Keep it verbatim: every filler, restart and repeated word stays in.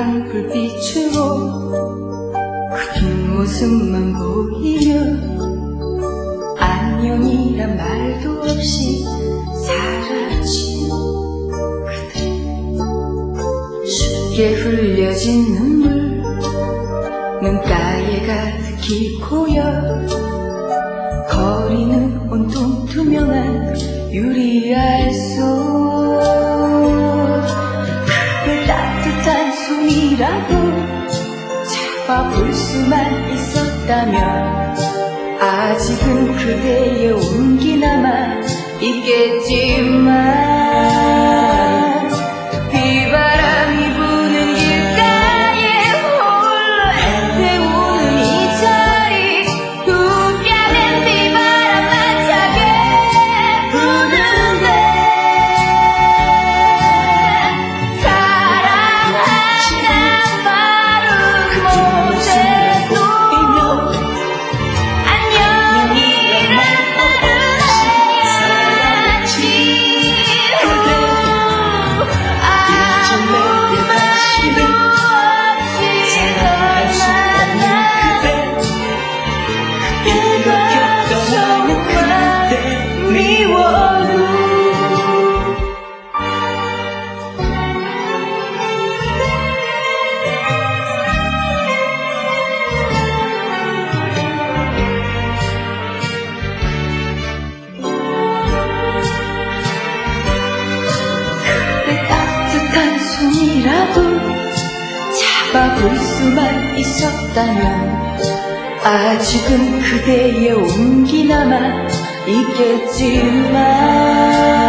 따뜻한 불빛으로 그 뒷모습만 보이며 안녕이란 말도 없이 사라진 그대. 쉽게 흘려진 눈물 눈가에 가득히 고여 거리는 온통 투명한 유리알 속. 그대 따뜻한 손이라도 잡아볼 수만 있었다면 아직은 그대의 온기 남아 있겠지만 비바람이 부는 길가에 홀로 헤매우는 이 자리 두 뺨엔 비바람만 차게 부는데 사랑한단 말은 못해도 안녕이란 말은 해야지. 아무 말도 없이 널 만나 그대가 정말 미워도 그대 따뜻한 손이라도 잡아볼 수만 있었다면 아직은 그대의 온기 남아 있겠지만